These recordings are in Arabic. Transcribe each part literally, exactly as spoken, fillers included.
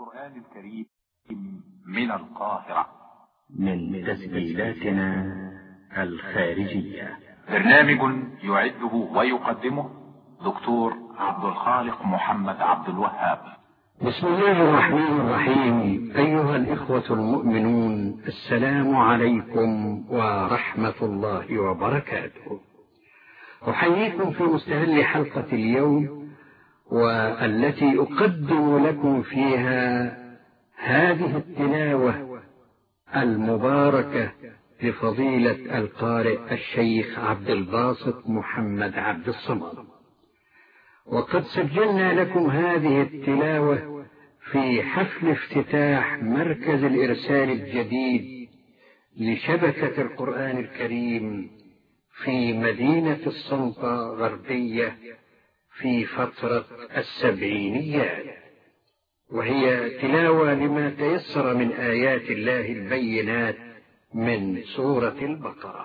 القرآن الكريم من القاهرة من تسجيلاتنا الخارجية. برنامج يعده ويقدمه دكتور عبد الخالق محمد عبد الوهاب. بسم الله الرحمن الرحيم. أيها الإخوة المؤمنون، السلام عليكم ورحمة الله وبركاته. أحييكم في مستهل حلقة اليوم، والتي أقدم لكم فيها هذه التلاوة المباركة لفضيلة القارئ الشيخ عبد الباسط محمد عبد الصمد. وقد سجلنا لكم هذه التلاوة في حفل افتتاح مركز الإرسال الجديد لشبكة القرآن الكريم في مدينة الصنطة غربية في فترة السبعينيات، وهي تلاوة لما تيسر من آيات الله البينات من سورة البقرة.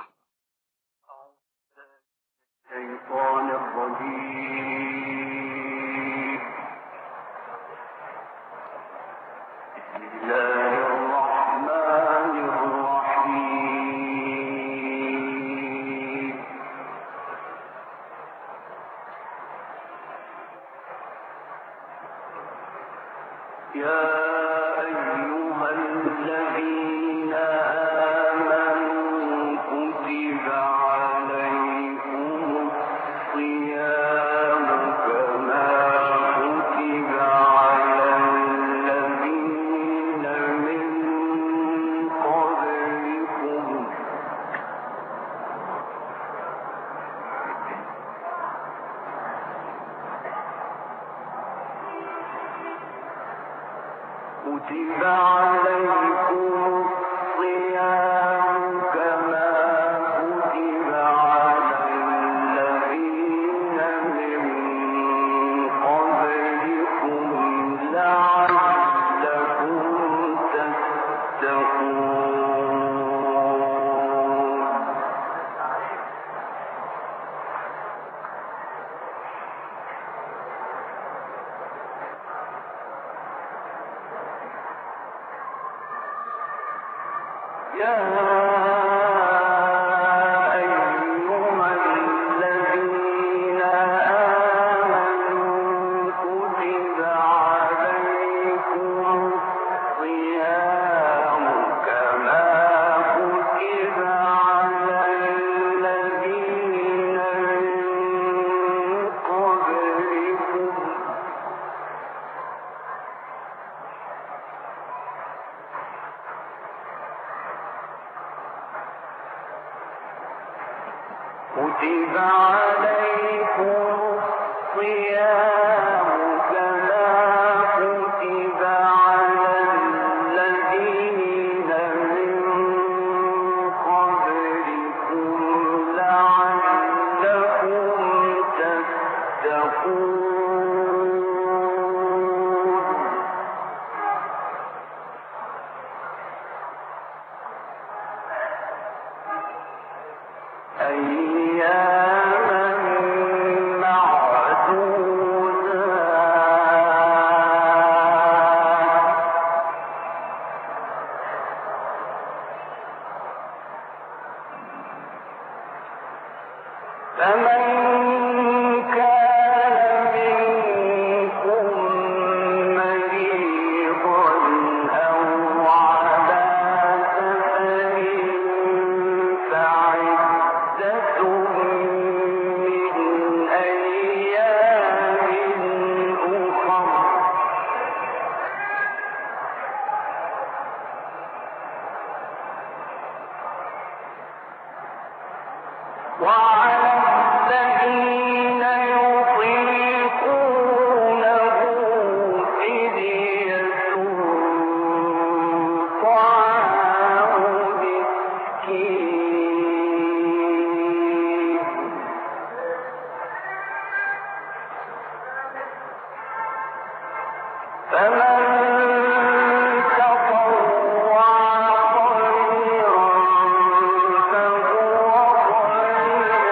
الشيطان الرجيم. بسم الله الرحمن الرحيم. يا أيها الذين آمنوا كتب عليكم الصيام كما كتب على الذين من قبلكم كتب عليكم الصيام كما كتب على الذين من قبلكم لعلكم تتقون. يا أيها الذين آمنوا كتب عليكم الصيام كما كتب على الذين من قبلكم كتب عليكم الصيام كما كتب على الذين من قبلكم لعلكم تتقون. أياما معدودات فمن كان منكم مريضا أو على سفر فعدة من أيام أخر وعلى الذين يطيقونه فدية طعام مسكين. فمن تطوع خيرا فهو خير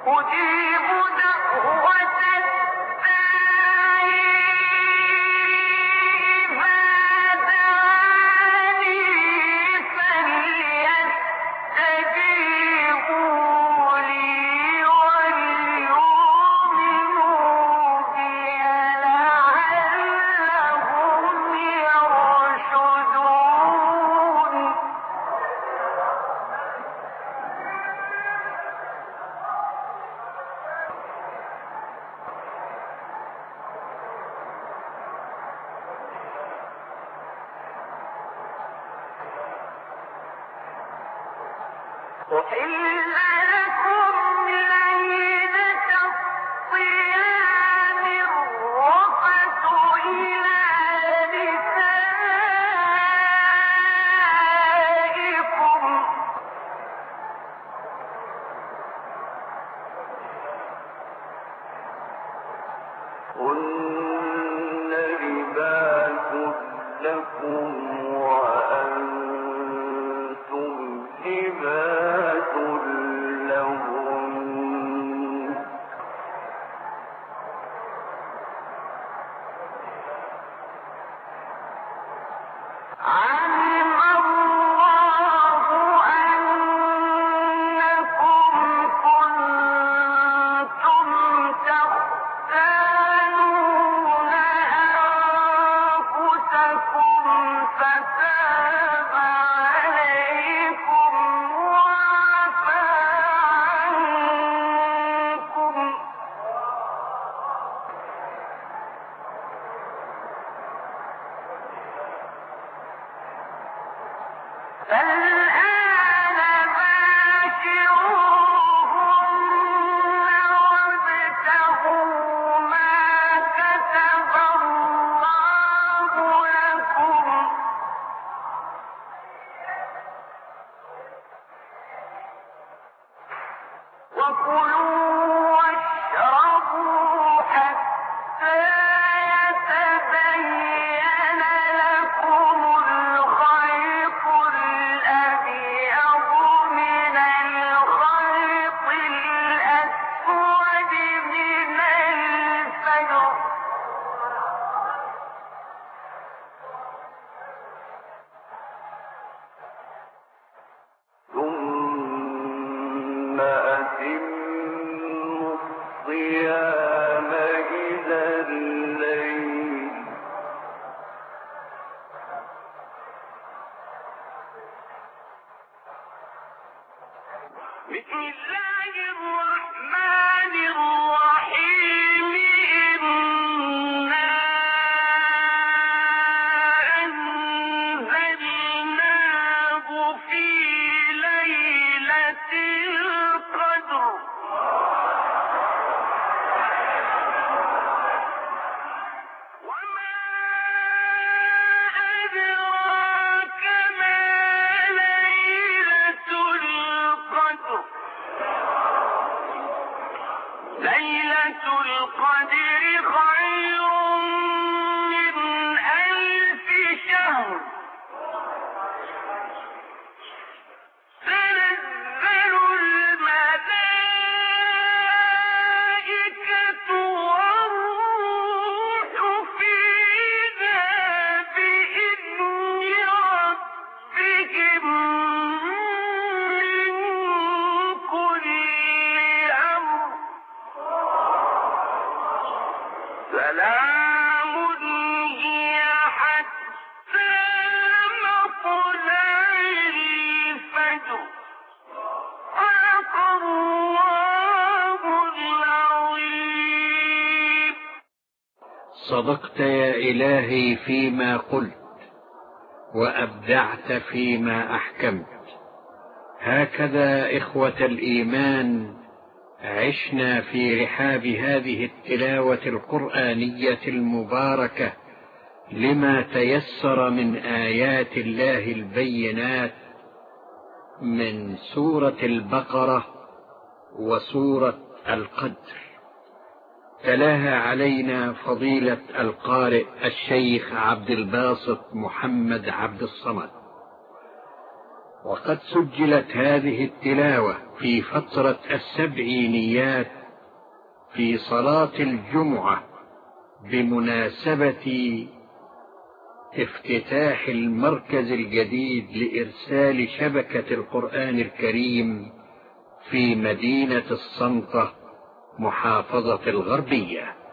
صدقت يا إلهي فيما قلت، وأبدعت فيما أحكمت. هكذا إخوة الإيمان عشنا في رحاب هذه التلاوة القرآنية المباركة لما تيسر من آيات الله البينات من سورة البقرة وسورة القدر. تلاها علينا فضيلة القارئ الشيخ عبد الباسط محمد عبد الصمد، وقد سجلت هذه التلاوة في فترة السبعينيات في صلاة الجمعة بمناسبة افتتاح المركز الجديد لإرسال شبكة القرآن الكريم في مدينة الصنطة محافظة الغربية.